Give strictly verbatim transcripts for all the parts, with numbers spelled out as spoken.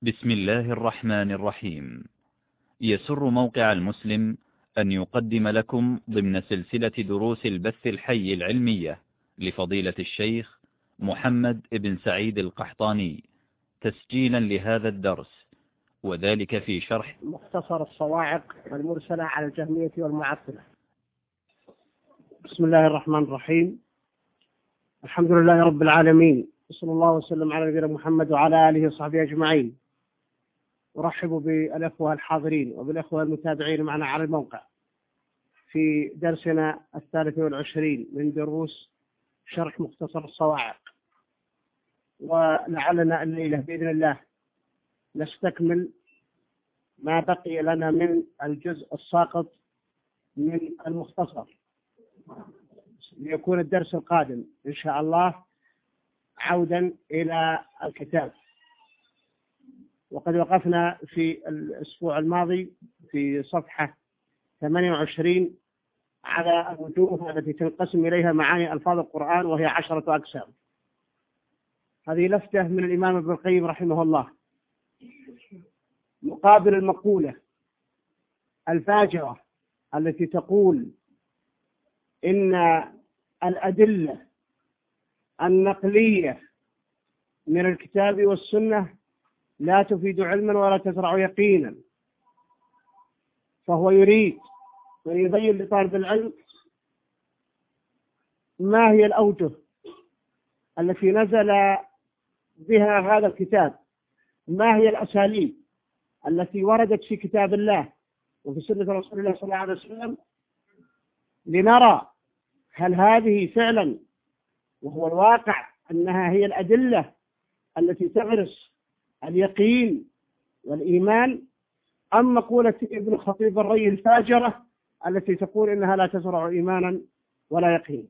بسم الله الرحمن الرحيم. يسر موقع المسلم أن يقدم لكم ضمن سلسلة دروس البث الحي العلمية لفضيلة الشيخ محمد بن سعيد القحطاني تسجيلا لهذا الدرس، وذلك في شرح مختصر الصواعق المرسلة على الجهمية والمعطلة. بسم الله الرحمن الرحيم. الحمد لله رب العالمين، صلى الله وسلم على نبينا محمد وعلى آله وصحبه أجمعين. أرحب بالأخوة الحاضرين وبالأخوة المتابعين معنا على الموقع في درسنا الثالث والعشرين من دروس شرح مختصر الصواعق، ولعلنا الليلة بإذن الله نستكمل ما بقي لنا من الجزء الساقط من المختصر، ليكون الدرس القادم إن شاء الله عودا إلى الكتاب. وقد وقفنا في الأسبوع الماضي في صفحة ثمانية وعشرين على الوجوه التي تنقسم إليها معاني ألفاظ القرآن، وهي عشرة أقسام. هذه لفتة من الإمام ابن القيم رحمه الله مقابل المقولة الفاجرة التي تقول إن الأدلة النقلية من الكتاب والسنة لا تفيد علما ولا تزرع يقينا. فهو يريد أن يبين لطالب العلم ما هي الأوجه التي نزل بها هذا الكتاب، ما هي الأساليب التي وردت في كتاب الله وفي سنة رسول الله صلى الله عليه وسلم، لنرى هل هذه فعلا وهو الواقع أنها هي الأدلة التي تغرس اليقين والإيمان، أم مقولة ابن خطيب الري الفاجرة التي تقول إنها لا تزرع إيمانا ولا يقين.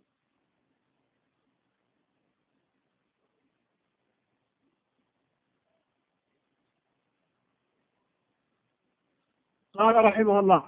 قال رحمه الله: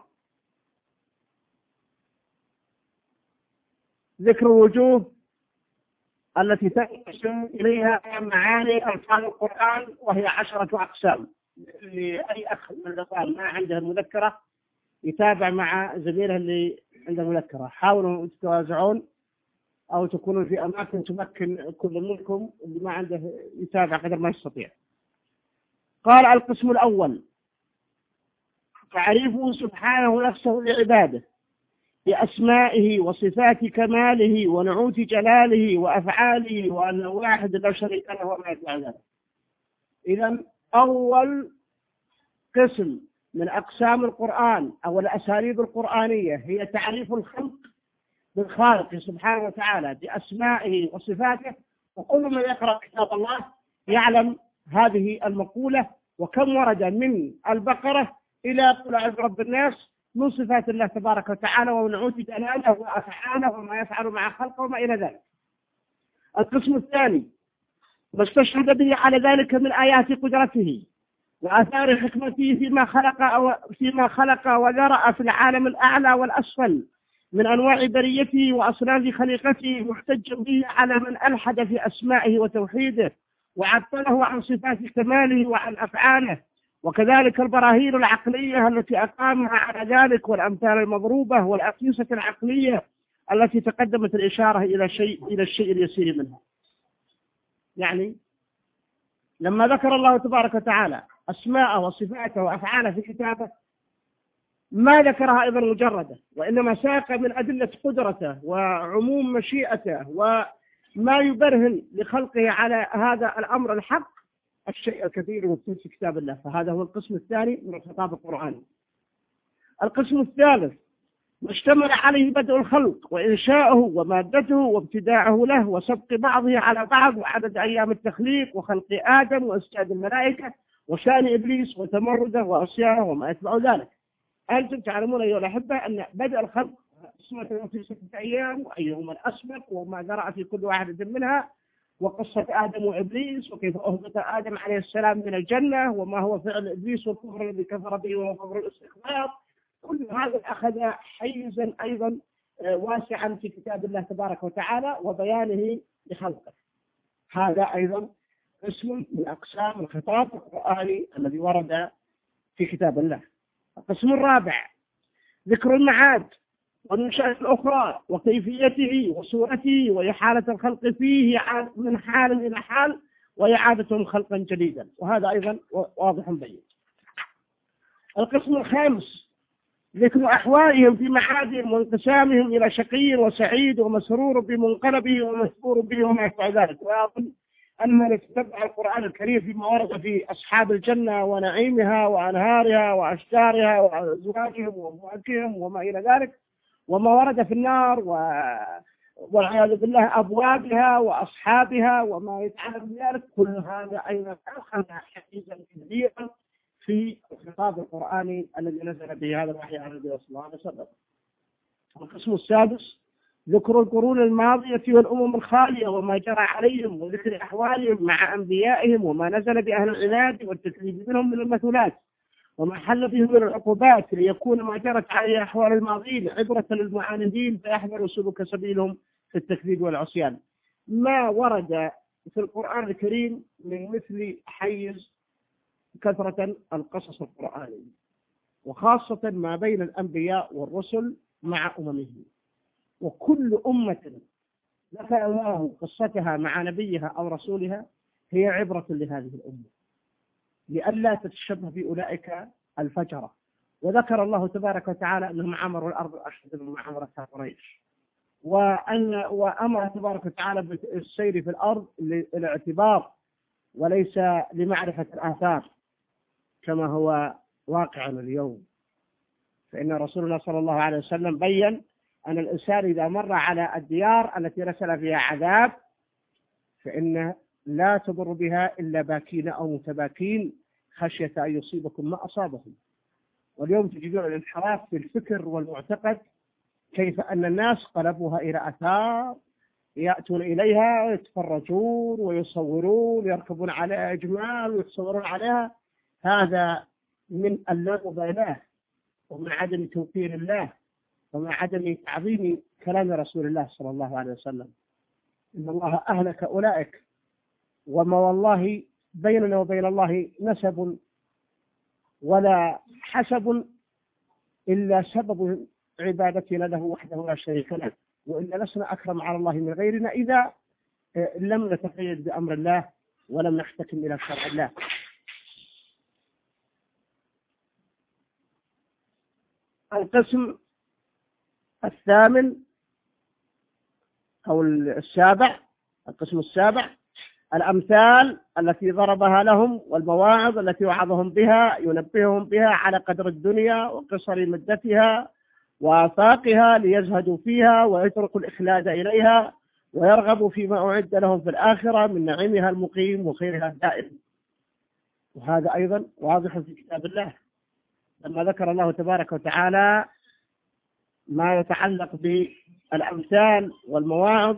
ذكر الوجوه التي تنقسم إليها معاني ألفاظ القرآن، وهي عشرة أقسام. لأي أخ من الأخوان ما عنده المذكرة يتابع مع زميله اللي عنده مذكرة. حاولوا تتوازعون أو تكونوا في أماكن تمكن كل منكم اللي ما عنده يتابع قدر ما يستطيع. قال: القسم الأول تعريفه سبحانه نفسه لعباده بأسمائه وصفات كماله ونعوت جلاله وأفعاله، وأنه واحد لا شريك له وما يتبع ذلك. إذن أول قسم من أقسام القرآن أو الأساليب القرآنية هي تعريف الخلق بالخالق سبحانه وتعالى بأسمائه وصفاته. وكل من يقرأ كتاب الله يعلم هذه المقولة، وكم ورد من البقرة إلى قل أعوذ برب الناس من صفات الله تبارك وتعالى ونعوت جلاله وأفعاله وما يفعل مع خلقه وما إلى ذلك. القسم الثاني ما استشهد به على ذلك من آيات قدرته وآثار حكمته فيما خلق أو فيما خلق وذرأ في العالم الأعلى والأسفل من أنواع بريته وأصناف خليقته، محتج به على من ألحد في أسمائه وتوحيده وعطله عن صفات كماله وعن أفعاله. وكذلك البراهين العقلية التي أقامها على ذلك، والأمثال المضروبة والأقيسة العقلية التي تقدمت الإشارة إلى شيء إلى الشيء اليسير منها. يعني لما ذكر الله تبارك وتعالى أسماءه وصفاته وأفعاله في كتابه ما ذكرها أيضا مجردة، وإنما ساق من أدلة قدرته وعموم مشيئته وما يبرهن لخلقه على هذا الأمر الحق الشيء الكثير مكتوب في كتاب الله. فهذا هو القسم الثاني من الخطاب القرآني. القسم الثالث ما اشتمل عليه بدء الخلق وإنشاؤه ومادته وابتداعه له وسبق بعضه على بعض وعدد أيام التخليق وخلق آدم وإسجاد الملائكة وشأن إبليس وتمرده وعصيانه وما يتبع ذلك. أنتم تعلمون أيها الأحبة أن بدء الخلق قسمة في ستة أيام، وأيهما الأسبق وما ذرأ في كل واحدة منها، وقصة آدم وإبليس وكيف أهبط آدم عليه السلام من الجنة، وما هو فعل إبليس والكفر الذي كفر به وهو كفر الاستخبار. كل هذا أخذ حيزا أيضا واسعا في كتاب الله تبارك وتعالى وبيانه لخلقه. هذا أيضا قسم من أقسام الخطاب القرآني الذي ورد في كتاب الله. القسم الرابع ذكر المعاد والنشأة الأخرى وكيفيته وصورته وإحالة الخلق فيه من حال إلى حال وإعادتهم خلقا جديدا، وهذا أيضا واضح بين. القسم الخامس ذكر أحوالهم في معادهم وانقسامهم إلى شقي وسعيد ومسرور بمنقلبه ومسرور به وما يشبه ذلك. وأظن أن من يتبع القرآن الكريم فيما ورد في أصحاب الجنة ونعيمها وأنهارها وأشجارها وأزواجهم وفواكههم وما إلى ذلك، وما ورد في النار و... والعياذ بالله أبوابها وأصحابها وما يتعلق بذلك، كل هذا أيضا أخذ حقيقة كبيرة في الخطاب القرآني الذي نزل به هذا الوحي على النبي صلى الله عليه وسلم. القسم السادس ذكر القرون الماضية والأمم الخالية وما جرى عليهم وذكر أحوالهم مع أنبيائهم وما نزل بأهل العناد والتكذيب منهم من المثلات وما حل بهم من العقوبات، ليكون ما جرت عليه أحوال الماضين عبرة للمعاندين فيحذروا سلوك سبيلهم في التكذيب والعصيان. ما ورد في القرآن الكريم من مثل حيز كثرة القصص القرآني، وخاصة ما بين الأنبياء والرسل مع أممهم، وكل أمة ذكر الله قصتها مع نبيها أو رسولها هي عبرة لهذه الأمة لئلا تتشبه بأولئك الفجرة. وذكر الله تبارك وتعالى أنهم عمروا الأرض أشد مما عمرتها قريش، وأن وأمر تبارك وتعالى بالسير في الأرض للاعتبار وليس لمعرفة الآثار كما هو واقع اليوم. فإن رسول الله صلى الله عليه وسلم بيّن أن الإنسان إذا مر على الديار التي نزل فيها عذاب فإن لا تضر بها إلا باكين أو متباكين خشية أن يصيبكم ما أصابهم. واليوم تجدون الانحراف في الفكر والمعتقد، كيف أن الناس قلبوها إلى آثار يأتون إليها ويتفرجون ويصورون يركبون على أجمال ويتصورون عليها. هذا من اللامبالاة ومن عدم توقير الله ومن عدم تعظيم كلام رسول الله صلى الله عليه وسلم. إن الله أهلك أولئك، وما والله بيننا وبين الله نسب ولا حسب إلا سبب عبادتنا له وحده لا شريك له، وإن لسنا أكرم على الله من غيرنا إذا لم نتقيد بأمر الله ولم نحتكم إلى شرع الله. القسم الثامن أو السابع القسم السابع الأمثال التي ضربها لهم والمواعظ التي وعظهم بها ينبههم بها على قدر الدنيا وقصر مدتها وآفاقها ليزهدوا فيها ويتركوا الإخلاد إليها ويرغبوا فيما أعد لهم في الآخرة من نعيمها المقيم وخيرها الدائم. وهذا أيضا واضح في كتاب الله لما ذكر الله تبارك وتعالى ما يتعلق بالأمثال والمواعظ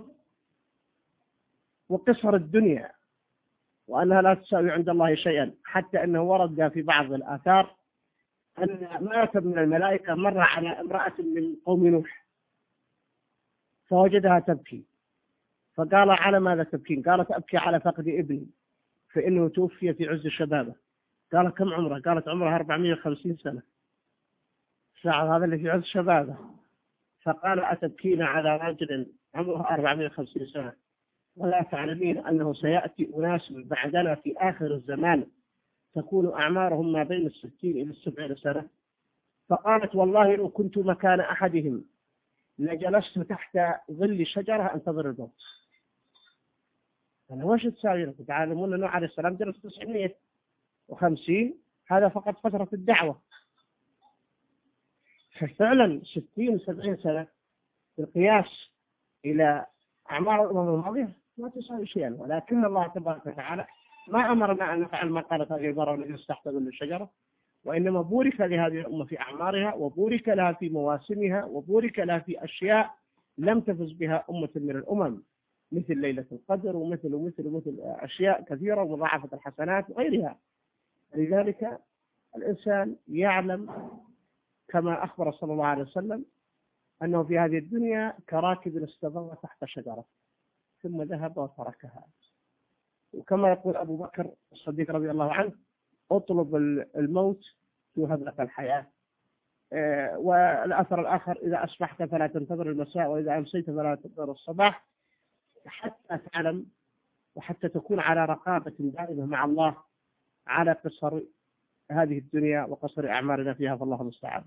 وقصر الدنيا وأنها لا تساوي عند الله شيئا، حتى أنه ورد في بعض الآثار أن مات من الملائكة مر على امرأة من قوم نوح فوجدها تبكي، فقال على ماذا تبكين؟ قالت أبكي على فقد ابني فإنه توفي في عز شبابه. قال كم عمره؟ قالت عمره أربعمائة وخمسين سنة. شعر هذا اللي في عز شبابه. فقال أتبكين على رجل عمره أربعمائة وخمسين سنة ولا تعلمين أنه سيأتي أناس بعدنا في آخر الزمان تكون أعمارهم ما بين الستين إلى السبعين سنة؟ فقالت والله لو كنت مكان أحدهم لجلست تحت ظل شجرة أنتظر الموت. أنا وش تساوي لكم؟ تعلمون أنه عليه السلام جلس تسعمائة وخمسين، هذا فقط فترة الدعوة. ففعلا ستين سبعين سنة بالقياس إلى أعمار الأمم الماضية ما تساوي شيئا، ولكن الله تبارك وتعالى ما أمرنا أن نفعل ما قالت هذه المرأة التي تحت ظل الشجرة، وإنما بورك لهذه الأمة في أعمارها وبورك لها في مواسمها وبورك لها في أشياء لم تفز بها أمة من الأمم مثل ليلة القدر ومثل ومثل ومثل أشياء كثيرة ومضاعفة الحسنات وغيرها. لذلك الإنسان يعلم كما أخبر صلى الله عليه وسلم أنه في هذه الدنيا كراكب استظل تحت شجرة ثم ذهب وتركها، وكما يقول أبو بكر الصديق رضي الله عنه: اطلب الموت يوهب لك الحياة. والأثر الآخر: إذا أصبحت فلا تنتظر المساء، وإذا أمسيت فلا تنتظر الصباح، حتى تعلم وحتى تكون على رقابة دائمة مع الله على قصر هذه الدنيا وقصر أعمالنا فيها، فالله المستعان.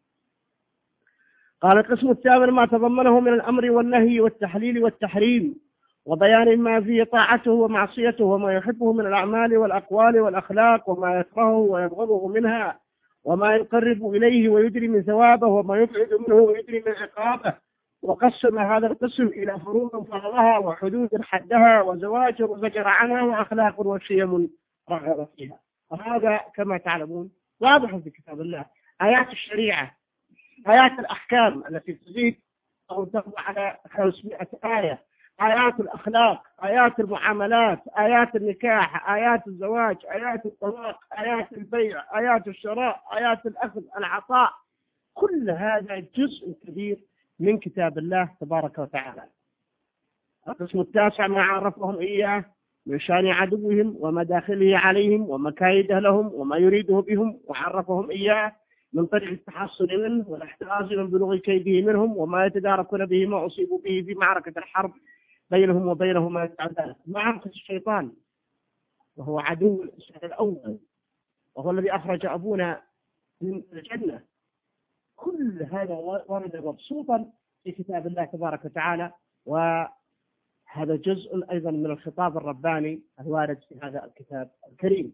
قال: القسم الثامن ما تضمنه من الأمر والنهي والتحليل والتحريم، وبيان ما فيه طاعته ومعصيته، وما يحبه من الأعمال والأقوال والأخلاق، وما يكرهه ويبغضه منها، وما يقرب إليه ويدري من ثوابه، وما يبعد منه ويدري من عقابه. وقسم هذا القسم إلى فروض فرضها، وحدود حدها، وزواجر زجر عنها، وأخلاق وشيم رغب فيها. وهذا كما تعلمون واضح في كتاب الله. آيات الشريعة، آيات الأحكام التي تزيد أو تقضى على خمسمائة آية، آيات الأخلاق، آيات المعاملات، آيات النكاح، آيات الزواج، آيات الطلاق، آيات البيع، آيات الشراء، آيات الأخذ العطاء، كل هذا جزء كبير من كتاب الله تبارك وتعالى. القسم التاسع ما عرفهم إياه من شان عدوهم ومداخله عليهم ومكايده لهم وما يريده بهم، وعرفهم إياه من طريق التحصن منه والاحتراز من بلوغ كيده منهم، وما يتداركون به ما أصيبوا به في معركة الحرب بينهم وبينهم ما يتعب ذلك. معركة الشيطان وهو عدو الإنسان الأول، وهو الذي أخرج أبونا من الجنة. كل هذا ورد مبسوطا في كتاب الله تبارك وتعالى، وهذا جزء أيضا من الخطاب الرباني الوارد في هذا الكتاب الكريم.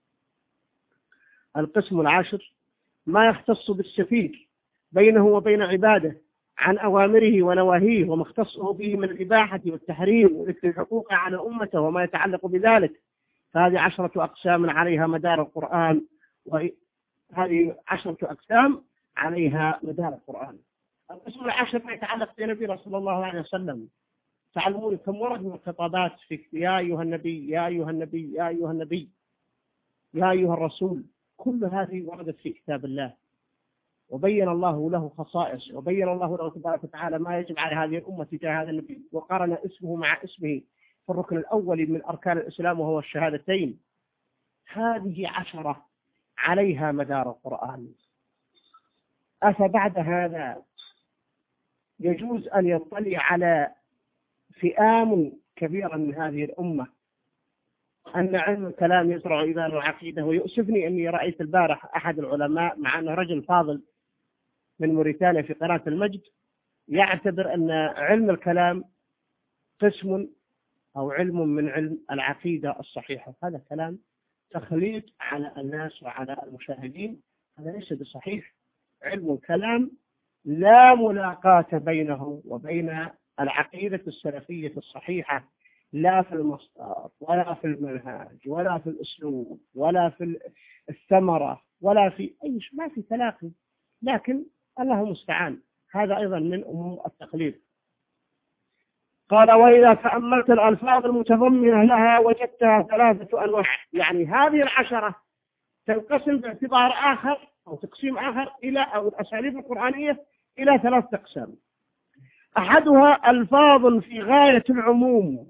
القسم العاشر ما يختص بالسفير بينه وبين عباده عن أوامره ونواهيه، وما اختصه به من الإباحة والتحريم وذكر الحقوق على أمته وما يتعلق بذلك. فهذه عشرة أقسام عليها مدار القرآن، وهذه عشرة أقسام عليها مدار القرآن. القسم العاشر ما يتعلق بنبينا صلى الله عليه وسلم. تعلمون كم ورد من الخطابات في يا أيها النبي يا أيها النبي يا أيها النبي يا أيها الرسول. كل هذه وردت في كتاب الله، وبين الله له خصائص، وبين الله له تبارك وتعالى ما يجب على هذه الأمة تجاه هذا النبي، وقارن اسمه مع اسمه في الركن الأول من أركان الإسلام وهو الشهادتين. هذه عشرة عليها مدار القرآن. أفبعد هذا يجوز أن يطلع على فئام كبيرة من هذه الأمة أن علم الكلام يزرع إيمان العقيدة؟ ويؤسفني أني رأيت البارح أحد العلماء مع أنه رجل فاضل من موريتانيا في قناة المجد يعتبر أن علم الكلام قسم أو علم من علم العقيدة الصحيحة. هذا كلام تخليط على الناس وعلى المشاهدين، هذا ليس بصحيح. علم الكلام لا ملاقاة بينه وبين العقيدة السلفية الصحيحة، لا في المصدر ولا في المنهاج ولا في الأسلوب ولا في الثمرة ولا في أي شيء، ما في تلاقي. لكن الله المستعان، هذا أيضا من أمور التقليد. قال: وإذا تأملت الألفاظ المتضمنة لها وجدتها ثلاثة أنواع. يعني هذه العشرة تنقسم باعتبار آخر أو تقسيم آخر إلى أو الأساليب القرآنية إلى ثلاثة أقسام. أحدها ألفاظ في غاية العموم،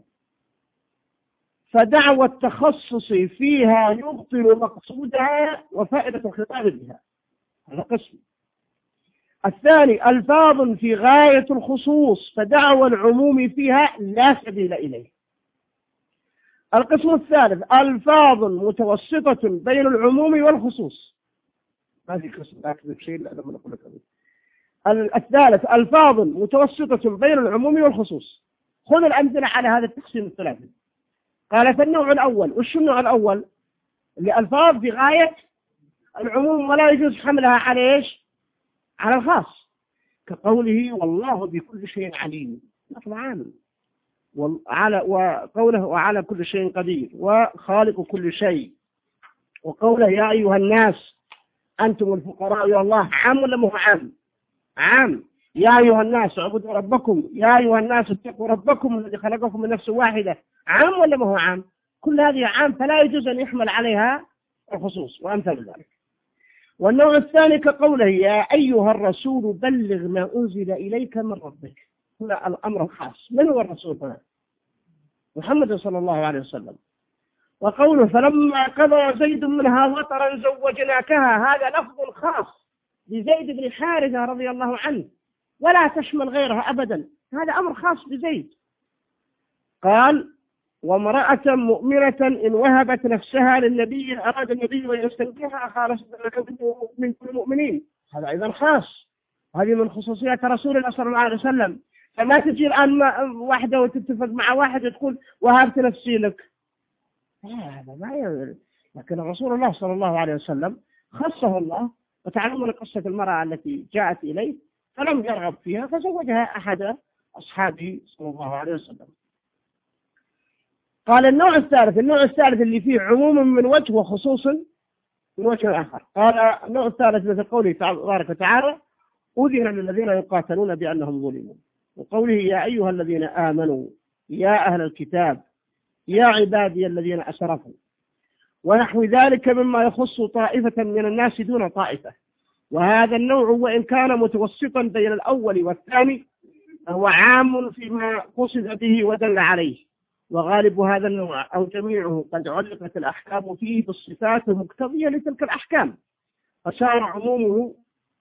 فدعوى التخصص فيها يبطل مقصودها وفائدة الخطاب بها. هذا قسم. الثاني ألفاظ في غاية الخصوص، فدعوى العموم فيها لا سبيل إليه. القسم الثالث ألفاظ متوسطة بين العموم والخصوص. هذه قسم أكثر شيء لأنه من أقول لك. الثالث ألفاظ متوسطة بين العموم والخصوص. خذ الأمثلة على هذا التقسيم الثلاثي. قال: فالنوع الأول. وش النوع الأول؟ لألفاظ في غاية العموم ولا يجوز حملها على إيش؟ على الخاص، كقوله والله بكل شيء عليم، لفظ عام. وعلى وقوله وعلى كل شيء قدير وخالق كل شيء. وقوله يا أيها الناس أنتم الفقراء إلى الله، عام ولا مو عام؟ عام. يا أيها الناس اعبدوا ربكم، يا أيها الناس اتقوا ربكم الذي خلقكم من نفس واحدة، عام ولا ما هو عام؟ كل هذه عام، فلا يجوز أن يحمل عليها الخصوص وأمثال ذلك. والنوع الثاني كقوله يا أيها الرسول بلغ ما أنزل إليك من ربك. هنا الأمر الخاص. من هو الرسول هنا؟ محمد صلى الله عليه وسلم. وقوله فلما قضى زيد منها وطرا زوجناكها، هذا لفظ خاص بزيد بن حارثة رضي الله عنه ولا تشمل غيرها أبدا، هذا أمر خاص بزيد. قال وامرأة مؤمنة إن وهبت نفسها للنبي أراد النبي أن يستنكحها خالصة من كل المؤمنين، هذا أيضا خاص، هذه من خصوصيات رسول الله صلى الله عليه وسلم. فما تجي الآن واحدة وتتفق مع واحد تقول وهبت نفسي لك، هذا ما يعمل. لكن رسول الله صلى الله عليه وسلم خصه الله، وتعلمون قصة المرأة التي جاءت إليه فلم يرغب فيها فزوجها أحد أصحابه صلى الله عليه وسلم. قال النوع الثالث، النوع الثالث اللي فيه عموم من وجه وخصوص من وجه آخر. قال النوع الثالث مثل قوله تبارك وتعالى أذن للذين يقاتلون بأنهم ظلموا، وقوله يا أيها الذين آمنوا يا أهل الكتاب يا عبادي الذين أسرفوا، ونحو ذلك مما يخص طائفة من الناس دون طائفة. وهذا النوع وإن كان متوسطا بين الأول والثاني هو عام فيما قصد به ودل عليه، وغالب هذا النوع أو جميعه قد علقت الأحكام فيه بالصفات المقتضية لتلك الأحكام، فصار عمومه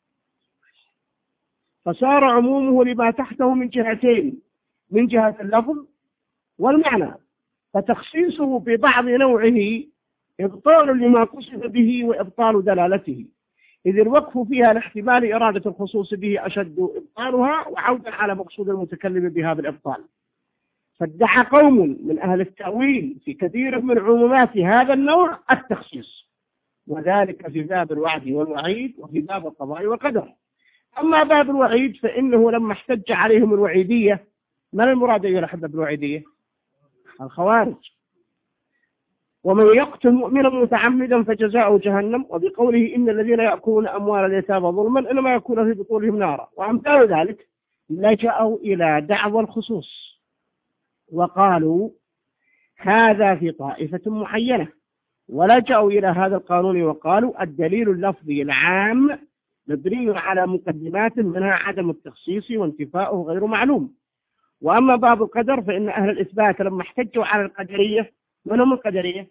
فصار عمومه لما تحته من جهتين، من جهة اللفظ والمعنى، فتخصيصه ببعض نوعه إبطال لما قصد به وإبطال دلالته، إذ الوقف فيها لاحتمال إرادة الخصوص به أشد إبطالها وعودا على مقصود المتكلم بها بالإبطال. فادعى قوم من أهل التأويل في كثير من عمومات هذا النوع التخصيص، وذلك في باب الوعد والوعيد وفي باب القضاء والقدر. أما باب الوعيد فإنه لما احتج عليهم الوعيدية، من المراد أيها الأحبة بالوعيدية؟ الخوارج. ومن يقتل مؤمنا متعمدا فجزاؤه جهنم، وبقوله إن الذين يأكلون أموال اليتامى ظلما إنما يأكلون في بطونهم نارا، وأمثال ذلك لجأوا إلى دعوى الخصوص وقالوا هذا في طائفة معينة، ولجأوا إلى هذا القانون وقالوا الدليل اللفظي العام مبني على مقدمات منها عدم التخصيص وانتفاؤه غير معلوم. وأما باب القدر فإن أهل الإثبات لما احتجوا على القدرية، من هم القدرية؟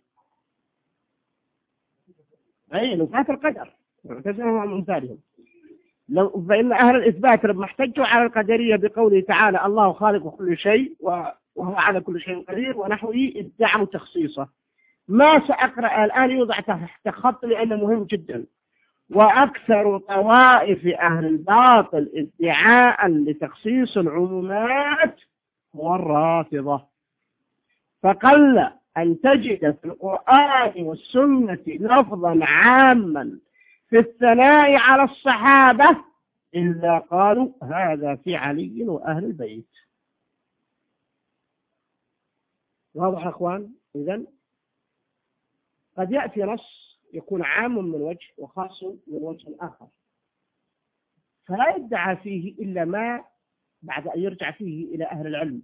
أي نفاة القدر، معتزلة من أمثالهم. فإن أهل الإثبات لما احتجوا على القدرية بقوله تعالى الله خالق كل شيء وهو على كل شيء قدير ونحوه ادعوا تخصيصه. ما سأقرأ الآن يوضع تحت خط لأنه مهم جدا. وأكثر طوائف أهل الباطل ادعاء لتخصيص العمومات هو الرافضة، فقل أن تجد في القرآن والسنة لفظا عاما في الثناء على الصحابة إلا قالوا هذا في علي وأهل البيت. واضح يا أخوان؟ إذن قد يأتي نص يكون عام من وجه وخاص من وجه آخر، فلا يدعى فيه إلا ما بعد أن يرجع فيه إلى أهل العلم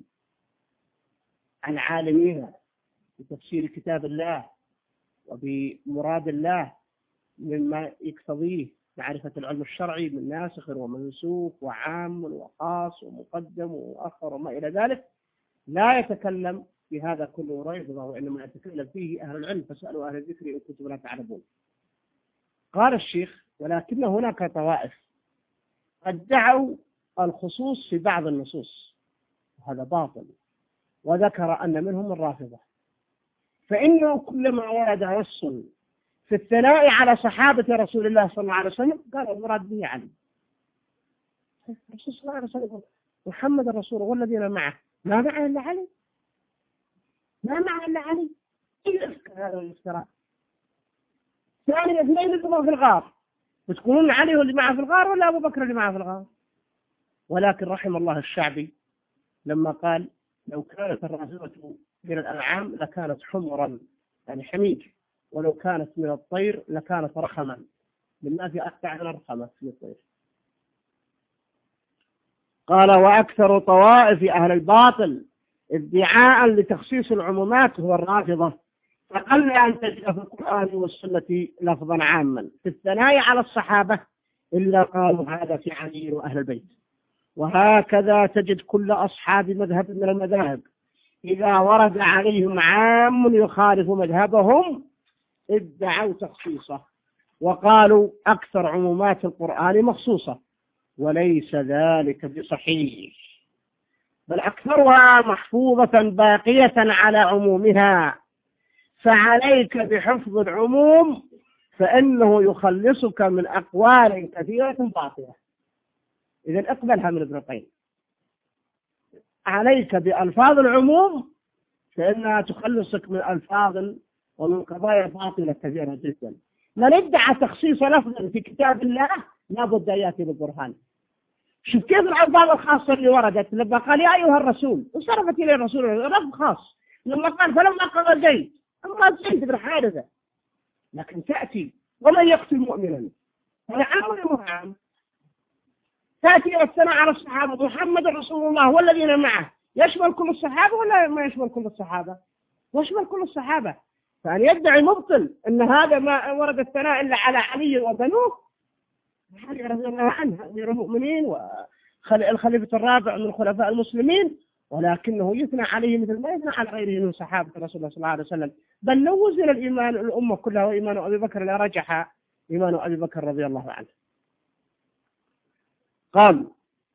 العالمين بتفسير كتاب الله وبمراد الله مما يقتضيه معرفة العلم الشرعي من ناسخ ومنسوخ وعام وخاص ومقدم ومؤخر وما إلى ذلك. لا يتكلم في هذا كله ريبضة، وإنما يتكلم فيه أهل العلم، فاسألوا أهل الذكر إن كنتم لا تعلمون. قال الشيخ ولكن هناك طوائف قد دعوا الخصوص في بعض النصوص، هذا باطل، وذكر أن منهم الرافضة، فإنه كلما ورد نص في الثناء على صحابة رسول الله صلى الله عليه وسلم قال المراد به علي. الرسول صلى الله عليه وسلم محمد الرسول والذين معه ما معه إلا علي، ما معه إلا علي. هذا الافتراء. ثاني اثنين اللي في الغار، بتقولون علي هو اللي معه في الغار ولا أبو بكر اللي معه في الغار؟ ولكن رحم الله الشعبي لما قال لو كانت الرافضة من الأنعام لكانت حمرا يعني حميد، ولو كانت من الطير لكانت رخما، لما في أقطع الرخمة في الطير. قال وأكثر طوائف أهل الباطل ادعاء لتخصيص العمومات هو الرافضة، فقل أن تجد في القرآن والسنة لفظا عاما في الثناء على الصحابة إلا قالوا هذا في علي وأهل البيت. وهكذا تجد كل أصحاب مذهب من المذاهب إذا ورد عليهم عام يخالف مذهبهم ادعوا تخصيصه وقالوا أكثر عمومات القرآن مخصوصة، وليس ذلك بصحيح، بل أكثرها محفوظة باقية على عمومها، فعليك بحفظ العموم فإنه يخلصك من أقوال كثيرة باطلة. إذن اقبلها من ابن القيم، عليك بألفاظ العموم فإنها تخلصك من ألفاظ ومن قضايا باطلة كثيرة جدا. من ادعى تخصيص لفظ في كتاب الله لابد أن يأتي بالبرهان. شوف كيف الألفاظ الخاصة اللي وردت لما قال يا أيها الرسول وصرفت إليه الرسول رفض خاص، لما قال فلما قضى زيد أما زيد بن حارثة، لكن تأتي ومن يقتل مؤمنا هذا عام ولا عام؟ تأتي الثناء على الصحابة محمد رسول الله والذين معه، يشمل كل الصحابة ولا ما يشمل كل الصحابة؟ يشمل كل الصحابة. فأن يدعي مبطل أن هذا ما ورد الثناء إلا على علي وبنوه، علي رضي الله عنه أمير المؤمنين والخليفة الرابع من خلفاء المسلمين، ولكنه يثنى عليه مثل ما يثنى على غيره من صحابة رسول الله صلى الله عليه وسلم. بل لو وزن الإيمان الأمة كلها وإيمان أبي بكر لرجح إيمان أبي بكر رضي الله عنه. قال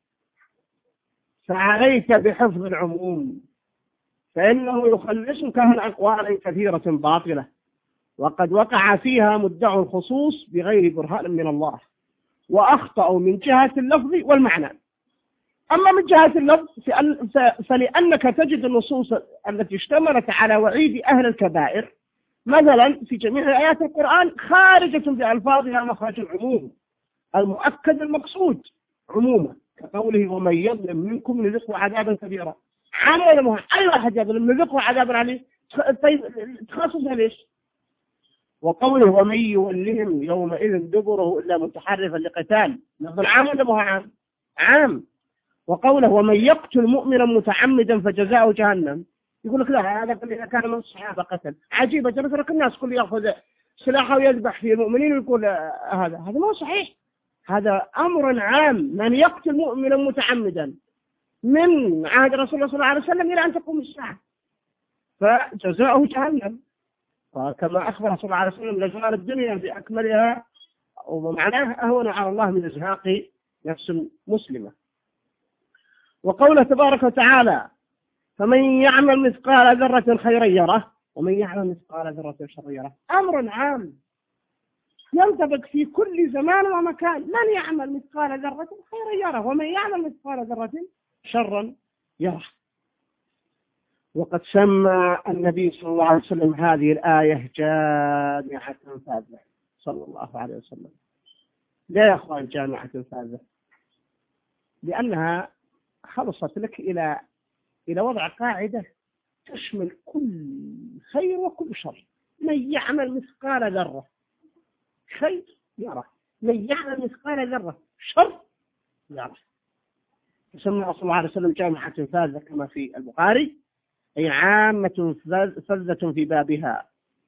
فعليك بحفظ العموم فإنه يخلصك من أقوال كثيرة باطلة وقد وقع فيها مدعو الخصوص بغير برهان من الله، وأخطأوا من جهة اللفظ والمعنى. أما من جهة اللفظ فلأنك تجد النصوص التي اشتملت على وعيد أهل الكبائر مثلا في جميع آيات القرآن خارجة بألفاظها مخرج العموم المؤكد المقصود عموما، كقوله ومن يظلم منكم نذقه عذابا كبيرا. عمل مهم أي واحد يظلم نذقه عذابا عليه، طيب تخصصها ليش؟ وقوله ومن يولهم يومئذ دبره إلا متحرفا لقتال، نظل عام ولا مو عام؟ عام. وقوله ومن يقتل مؤمنا متعمدا فجزاؤه جهنم، يقول لك لا هذا إذا كان من الصحابة قتل. عجيبة تترك الناس كل يأخذ سلاحه ويذبح في المؤمنين ويقول هذا هذا مو صحيح. هذا أمر عام، من يقتل مؤمنا متعمدا من عهد رسول الله صلى الله عليه وسلم إلى أن تقوم الساعة فجزاؤه جهنم. وكما أخبر صلى الله عليه وسلم لزوال الدنيا بأكملها ومعناه أهون على الله من إزهاق نفس مسلمة. وقوله تبارك وتعالى فمن يعمل مثقال ذرة خيرا يره ومن يعمل مثقال ذرة شرا يره، أمر عام ينطبق في كل زمان ومكان. من يعمل مثقال ذرة خيرا يره ومن يعمل مثقال ذرة شرا يره. وقد سمى النبي صلى الله عليه وسلم هذه الآية جامعة فاذة صلى الله عليه وسلم. لا يا أخوان جامعة فاذة، لأنها خلصت لك إلى إلى وضع قاعدة تشمل كل خير وكل شر. من يعمل مثقال ذرة خير يره، من يعمل مثقال ذرة شر يره. سمى صلى الله عليه وسلم جامعة فاذة كما في البخاري، أي عامة فذة في بابها.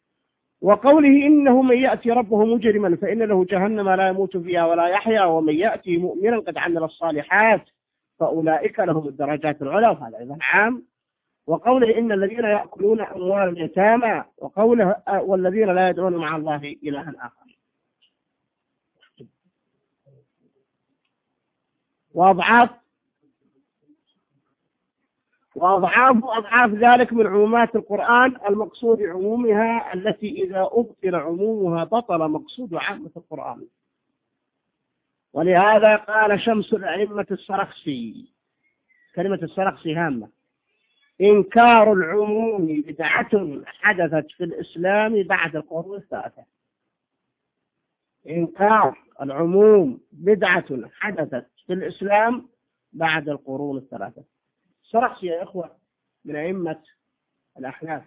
وقوله إنه من يأتي ربه مجرما فإن له جهنم لا يموت فيها ولا يحيا ومن يأتي مؤمنا قد عمل الصالحات فأولئك لهم الدرجات العلى، وهذا أيضا عام. وقوله إن الذين يأكلون أموال اليتامى، وقوله والذين لا يدعون مع الله إلها آخر. وأضعاف وأضعاف أضعاف ذلك من عمومات القرآن المقصود عمومها التي إذا أبطل عمومها بطل مقصود عامة القرآن. ولهذا قال شمس الأئمة السرخسي، كلمة السرخسي هامة، إنكار العموم بدعة حدثت في الإسلام بعد القرون الثلاثة. إنكار العموم بدعة حدثت في الإسلام بعد القرون الثلاثة. السرخسي يا إخوة من أئمة الأحناف،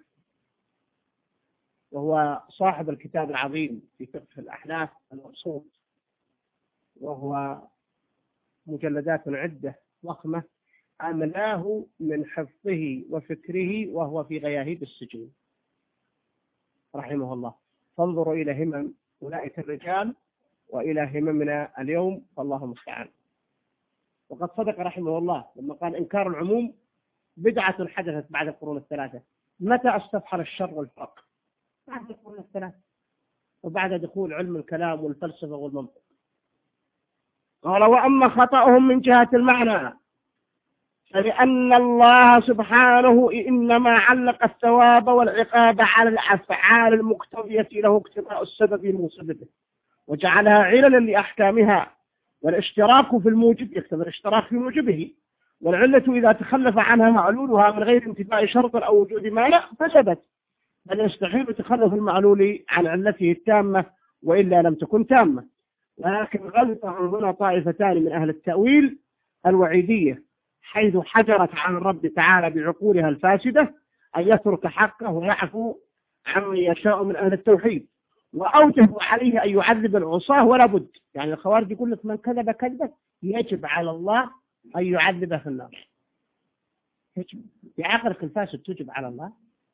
وهو صاحب الكتاب العظيم في فقه الأحناف المقصود، وهو مجلدات عدة ضخمة أملاه من حفظه وفكره وهو في غياهب السجن رحمه الله. فانظروا إلى همم أولئك الرجال وإلى هممنا اليوم، فالله المستعان. وقد صدق رحمه الله لما قال إنكار العموم بدعة حدثت بعد القرون الثلاثة. متى استفحل الشر والفرق؟ بعد القرون الثلاثة، وبعد دخول علم الكلام والفلسفة والمنطق. قال: وأما خطأهم من جهة المعنى فلأن الله سبحانه إنما علق الثواب والعقاب على الأفعال المقتضية له اقتضاء السبب الموصل به، وجعلها عللا لأحكامها، والاشتراك في الموجب يقتضي الاشتراك في موجبه، والعلة إذا تخلف عنها معلولها من غير انتفاء شرط أو وجود مانع فثبت، بل يستحيل تخلف المعلول عن علته التامة وإلا لم تكن تامة. ولكن غلط هنا طائفتان من أهل التأويل الوعيدية، حيث حجرت عن الرب تعالى بعقولها الفاسدة أن يترك حقه ويعفو عمن يشاء من أهل التوحيد، وأوجبوا عليه أن يعذب العصاة ولا بد. يعني الخوارج يقول لك من كذب كذبة يجب على الله أن يعذبه في النار. بعقلك الفاسد تجب على الله؟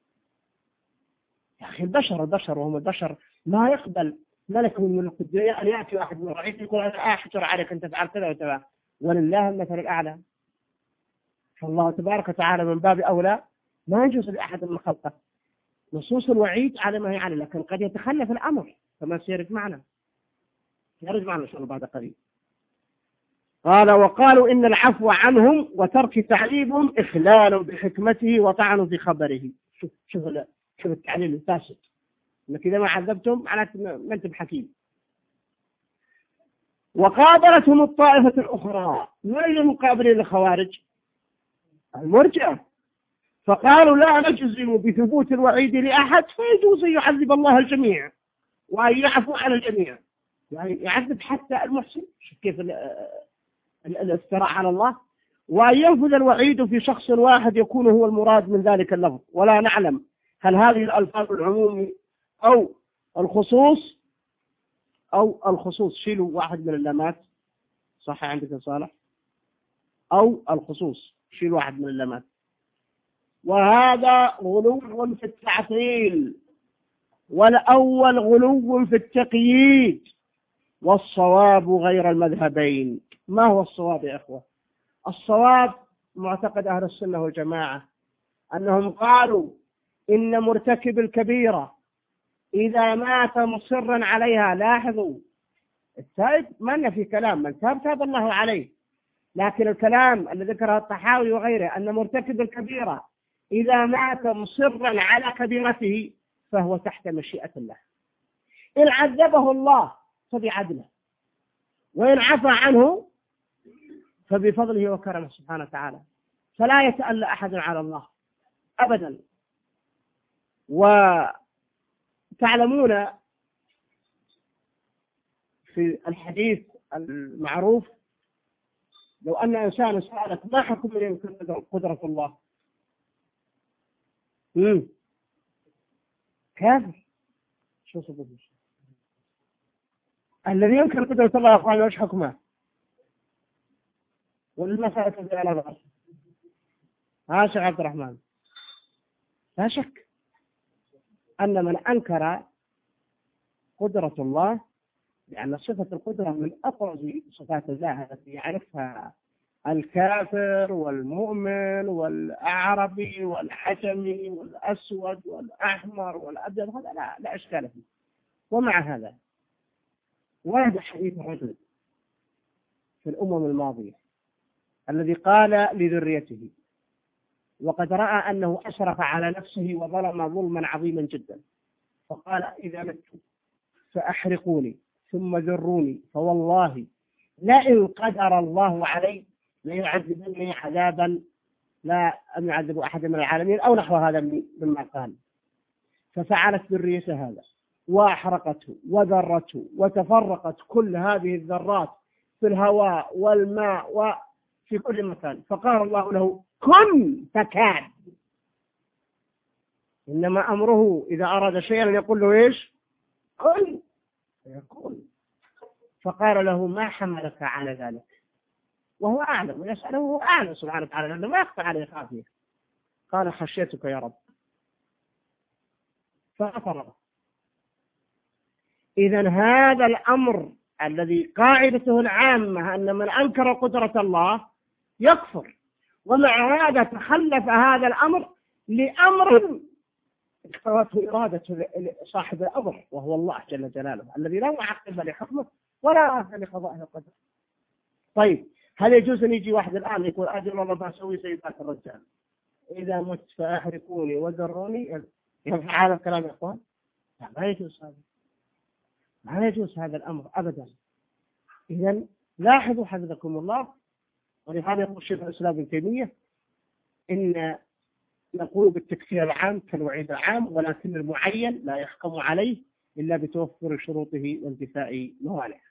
يا أخي البشر البشر وهم البشر ما يقبل ملك من ملوك الدنيا أن يأتي واحد من الرئيس يقول أنا أحجر عليك أنت فعل كذا وكذا، ولله المثل الأعلى. فالله تبارك وتعالى من باب أولى ما يجوز لأحد من خلقه. نصوص الوعيد على ما هي عليه، لكن قد يتخلف الأمر كما سيرد معنا يرد معنا إن شاء الله بعد قليل. قال: وقالوا إن العفو عنهم وترك تعذيبهم إخلال بحكمته وطعن في خبره. شوف شوف شوف التعليل الفاسد، إنك إذا ما عذبتم معناته ما أنت بحكيم. وقابلتهم الطائفة الأخرى، من المقابلين للخوارج؟ المرجئة، فقالوا لا نجزم بثبوت الوعيد لأحد فيجوز أن يعذب الله الجميع وأن يعفو عن الجميع، يعني يعذب حتى المحسن. شوف كيف الافتراء على الله. وأن ينفذ الوعيد في شخص واحد يكون هو المراد من ذلك اللفظ، ولا نعلم هل هذه الألفاظ العموم أو الخصوص أو الخصوص. شيلوا واحد من اللامات، صح عندك يا صالح؟ أو الخصوص، شيلوا واحد من اللامات. وهذا غلو في التعطيل، والأول غلو في التقييد، والصواب غير المذهبين. ما هو الصواب يا أخوة؟ الصواب معتقد أهل السنة والجماعة أنهم قالوا إن مرتكب الكبيرة إذا مات مصرا عليها، لاحظوا التائب ما في كلام، من تاب تاب الله عليه، لكن الكلام الذي ذكره الطحاوي وغيره أن مرتكب الكبيرة إذا مات مصرا على كبيرته فهو تحت مشيئة الله، إن عذبه الله فبعدله، وإن عفى عنه فبفضله وكرمه سبحانه وتعالى، فلا يتألى أحد على الله أبدا. وتعلمون في الحديث المعروف لو أن إنسان سألك ما حكم من يمكن قدرة الله؟ مم. كافر. شو صدق الذي يمكن قدرة الله أخواني وش حكمه؟ والمسألة تدل على بعض. ها شيخ عبد الرحمن، لا شك أن من أنكر قدرة الله، لأن صفة القدرة من أبرز صفات الله التي يعرفها الكافر والمؤمن والأعربي والحشمي والأسود والأحمر والأبيض، هذا لا, لا أشكال فيه. ومع هذا ورد حديث الرجل في الأمم الماضية الذي قال لذريته وقد رأى أنه أشرف على نفسه وظلم ظلما عظيما جدا، فقال إذا مت فأحرقوني ثم ذروني، فوالله لئن قدر الله علي ليعذبني عذابا لا أن يعذب أحد من العالمين، أو نحو هذا مما قال. ففعلت ذريته هذا وأحرقته وذرته، وتفرقت كل هذه الذرات في الهواء والماء وفي كل مكان، فقال الله له كن فكان. إنما أمره إذا أراد شيئا يقول له إيش؟ كن فيكون. فقال له ما حملك على ذلك؟ وهو أعلم، ويسأله وهو أعلم سبحانه وتعالى لأنه ما يخفى عليه خافية. قال خشيتك يا رب، فغفر. إذن هذا الأمر الذي قاعدته العامة أن من أنكر قدرة الله يكفر، ومع هذا تخلف هذا الأمر لأمر اقتضته إرادة صاحب الأمر وهو الله جل جلاله الذي لا معقب لحكمه ولا رافع لقضائه وقدره. طيب هل يجوز أن يجي واحد الآن يقول أجل والله بسوي سيدات الرجال إذا مت فأحرقوني وذروني؟ ينفع هذا الكلام يا أخوان؟ لا، ما يجوز هذا، ما يجوز هذا الأمر أبدا. إذن لاحظوا حفظكم الله، ولهذا يقول الشيخ الإسلام ابن تيمية إن نقول بالتكفير العام كالوعيد العام، ولكن المعين لا يحكم عليه إلا بتوفر شروطه وانتفاء موانعه.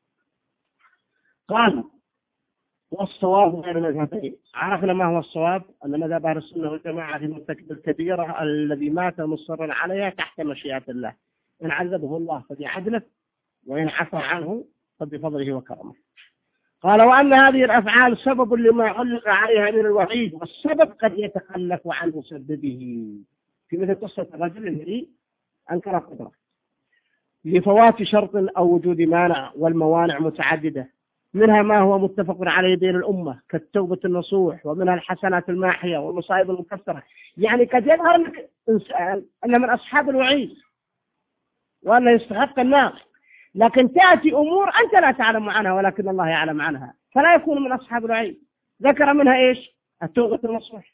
قال والصواب غير مذهبين. عرفنا ما هو الصواب؟ أن مذهب أهل السنة والجماعة في مرتكب الكبيرة الذي مات مصرا عليها تحت مشيئة الله، إن عذبه الله فبعدله وإن عفى عنه فبفضله وكرمه. قال وأن هذه الأفعال سبب لما علق عليها من الوعيد، والسبب قد يتخلف عن مسببه، في مثل قصة الرجل الذي أنكر قدره لفوات شرط أو وجود مانع، والموانع متعددة، منها ما هو متفق عليه بين الأمة كالتوبة النصوح، ومنها الحسنات الماحية والمصائب المكسرة. يعني قد يظهر لك إنسان أن من أصحاب الوعيد وأنه يستحق النار، لكن تأتي أمور أنت لا تعلم عنها ولكن الله يعلم عنها، فلا يكون من أصحاب الوعيد. ذكر منها إيش؟ التوبة النصوح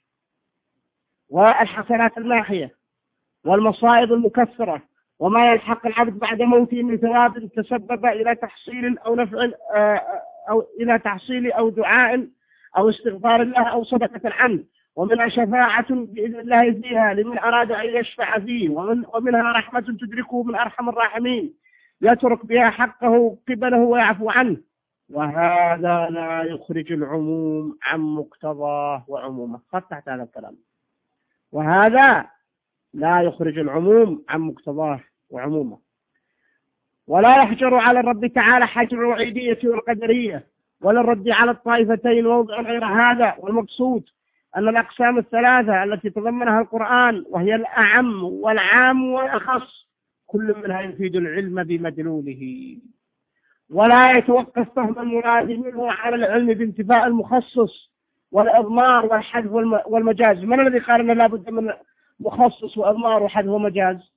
والحسنات الماحية والمصائب المكسرة، وما يلحق العبد بعد موته من ثواب تسبب إلى تحصيل أو نفع أو إلى تحصيل أو دعاء أو استغفار الله أو صدقة عنه، ومنها شفاعة بإذن الله فيها لمن أراد أن يشفع فيه، ومن ومنها رحمة تدركه من أرحم الراحمين يترك بها حقه قبله ويعفو عنه، وهذا لا يخرج العموم عن مقتضاه وعمومه. فتحت هذا الكلام. وهذا لا يخرج العموم عن مقتضاه وعمومه، ولا يحجر على الرب تعالى حجر الوعيدية والقدرية، ولا الرد على الطائفتين موضع غير هذا. والمقصود أن الأقسام الثلاثة التي تضمنها القرآن، وهي الأعم والعام والأخص، كل منها يفيد العلم بمدلوله، ولا يتوقف فهم المراد منه على العلم بانتفاء المخصص والإضمار والحذف والمجاز. من الذي قال أن لا بد من مخصص وإضمار وحذف ومجاز؟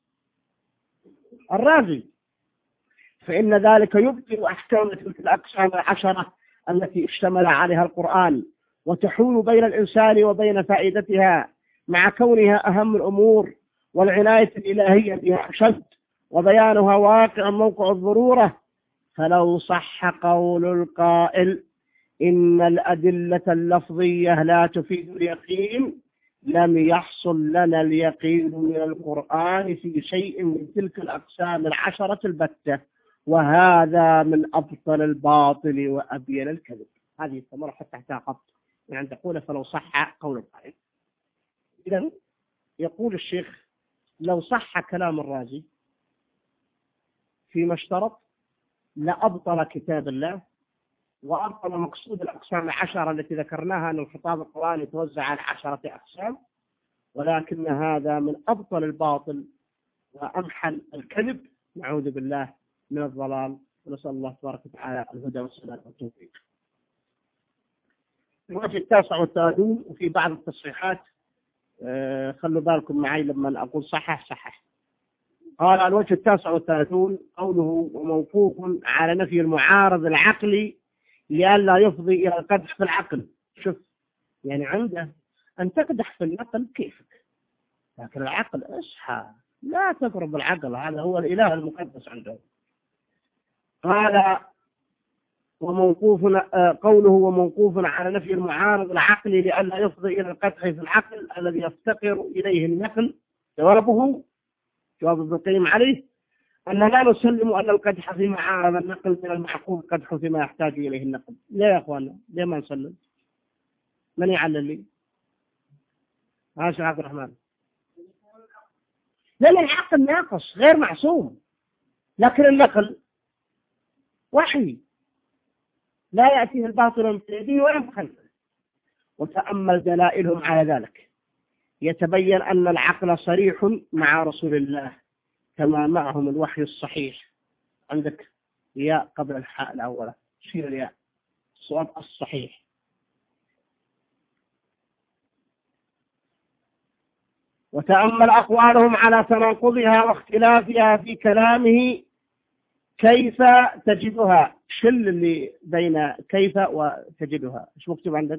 الرازي. فإن ذلك يبطل أحكام تلك الأقسام العشرة التي اشتمل عليها القرآن، وتحول بين الإنسان وبين فائدتها، مع كونها أهم الأمور، والعناية الإلهية بها أشد، وبيانها واقع موقع الضرورة. فلو صح قول القائل إن الأدلة اللفظية لا تفيد اليقين، لم يحصل لنا اليقين من القرآن في شيء من تلك الأقسام العشرة البتة، وهذا من أبطل الباطل وأبين الكذب. هذه الثمرة حتى تحتها خط، يعني تقول فلو صح قول القائل. إذن يقول الشيخ لو صح كلام الرازي فيما اشترط لأبطل كتاب الله، وأبطل مقصود الأقسام العشرة التي ذكرناها أن الخطاب القرآني يتوزع على عشرة أقسام، ولكن هذا من أبطل الباطل وأمحل الكذب. نعوذ بالله من الضلال، ونسأل الله تبارك وتعالى الهدى والسلام والتوفيق. الوجه التاسع والثلاثون، وفي بعض التصحيحات آه خلوا بالكم معي لما أقول صحح صحح. قال الوجه التاسع والثلاثون قوله وموقوف على نفي المعارض العقلي لئلا يفضي إلى القدح في العقل. شوف، يعني عنده أن تقدح في النقل كيفك، لكن العقل اصحى، لا تقرب العقل، هذا هو الإله المقدس عنده. قال وموقوف قوله وموقوف على نفي المعارض العقلي لئلا يفضي إلى القدح في العقل الذي يفتقر إليه النقل. جوابه جواب ابن القيم عليه أن لا نسلم أن القدح فيما عارض النقل من المعقول قدح فيما يحتاج إليه النقل. ليه يا أخوانا؟ ليه ما نسلم؟ من يعلل لي؟ ها شيخ عبد الرحمن؟ لأن العقل ناقص غير معصوم، لكن النقل وحي لا يأتيه الباطل من يده ولا من خلفه. وتأمل دلائلهم على ذلك، يتبين أن العقل صريح مع رسول الله كما معهم الوحي الصحيح. عندك ياء قبل الحاء الأولى، شيل الياء، الصواب الصحيح. وتأمل أقوالهم على تناقضها واختلافها في كلامه كيف تجدها. شل اللي بين كيف وتجدها، ايش مكتوب عندك؟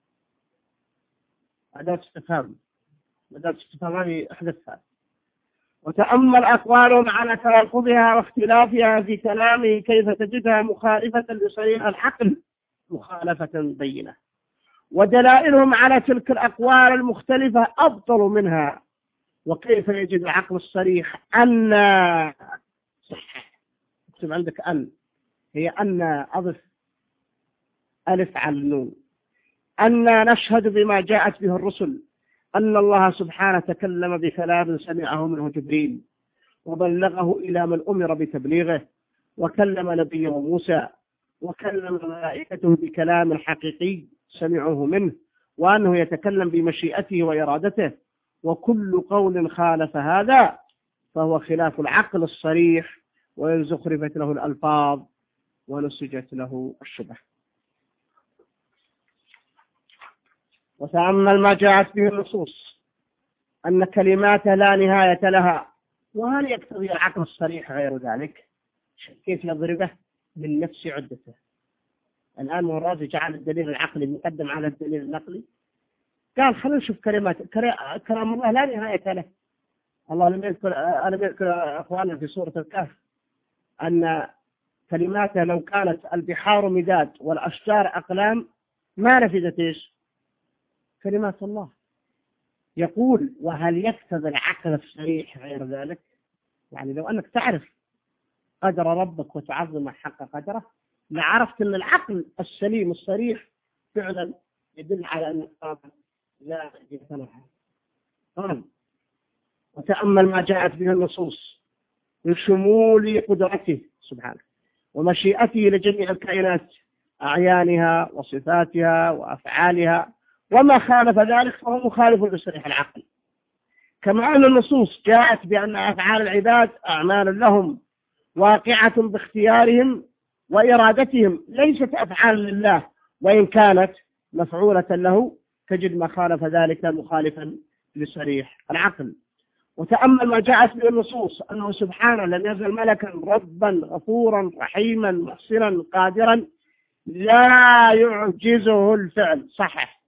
أداة استفهام، أداة استفهام هذه احذفها. وتأمل أقوالهم على تناقضها واختلافها في كلامه كيف تجدها مخالفة لصريح العقل مخالفة بينة، ودلائلهم على تلك الأقوال المختلفة أبطل منها. وكيف يجد العقل الصريح أن صح، اكتب عندك أن، هي أن أضف ألف على النون، أن نشهد بما جاءت به الرسل أن الله سبحانه تكلم بكلام سمعه منه جبريل وبلغه إلى من أمر بتبليغه، وكلم نبيه موسى، وكلم ملائكته بكلام حقيقي سمعوه منه، وأنه يتكلم بمشيئته وإرادته. وكل قول خالف هذا فهو خلاف العقل الصريح، وإن زخرفت له الألفاظ ونسجت له الشبه. وتأمل ما جاءت به النصوص أن كلمات لا نهاية لها، وهل يقتضي العقل الصريح غير ذلك؟ كيف يضربه بالنفس عدته؟ الآن الرازي جعل الدليل العقلي مقدم على الدليل النقلي، قال خلينا نشوف كلمات كلام الله لا نهاية له. الله لم يذكر ألم يذكر أخواننا في سورة الكهف أن كلماته لو كانت البحار مداد والأشجار أقلام ما نفذت إيش؟ كلمات الله. يقول وهل يقتضي العقل الصريح غير ذلك؟ يعني لو أنك تعرف قدر ربك وتعظم حق قدره لعرفت أن العقل السليم الصريح فعلا يدل على أن القادر لا يتنحى. طبعا. وتأمل ما جاءت به النصوص من شمول قدرته سبحانه ومشيئته لجميع الكائنات أعيانها وصفاتها وأفعالها، وما خالف ذلك فهو مخالف لصريح العقل. كما أن النصوص جاءت بأن أفعال العباد أعمال لهم واقعة باختيارهم وإرادتهم، ليست أفعال لله، وإن كانت مفعولة له تجد ما خالف ذلك مخالفا لصريح العقل. وتأمل ما جاءت به النصوص أنه سبحانه لم يزل ملكا ربا غفورا رحيما محسنا قادرا لا يعجزه الفعل. صحح،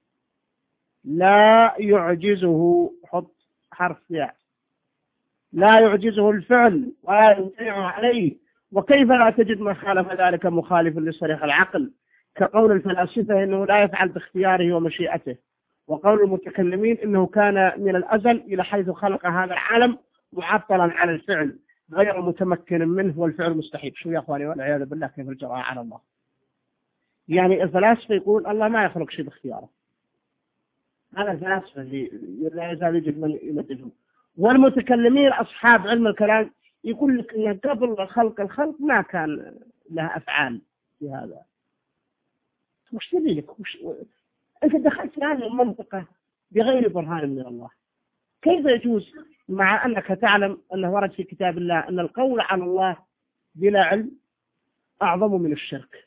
لا يعجزه، حط حرف ياء، لا يعجزه الفعل ولا يمتنع عليه. وكيف لا تجد ما خالف ذلك مخالف لصريح العقل؟ كقول الفلاسفة إنه لا يفعل باختياره ومشيئته، وقول المتكلمين إنه كان من الأزل إلى حيث خلق هذا العالم معطلا على الفعل غير متمكن منه والفعل مستحيل. شو يا أخواني والعياذ بالله كيف الجرأة على الله. يعني الفلاسفة يقول الله ما يخلق شيء باختياره، هذا الفلاسفة اللي لا يزال يجب من يمددهم. والمتكلمين أصحاب علم الكلام يقول لك إن قبل خلق الخلق ما كان لها أفعال في هذا. وش دليلك؟ وش... أنت دخلت في هذه المنطقة بغير برهان من الله. كيف يجوز مع أنك تعلم أنه ورد في كتاب الله أن القول على الله بلا علم أعظم من الشرك؟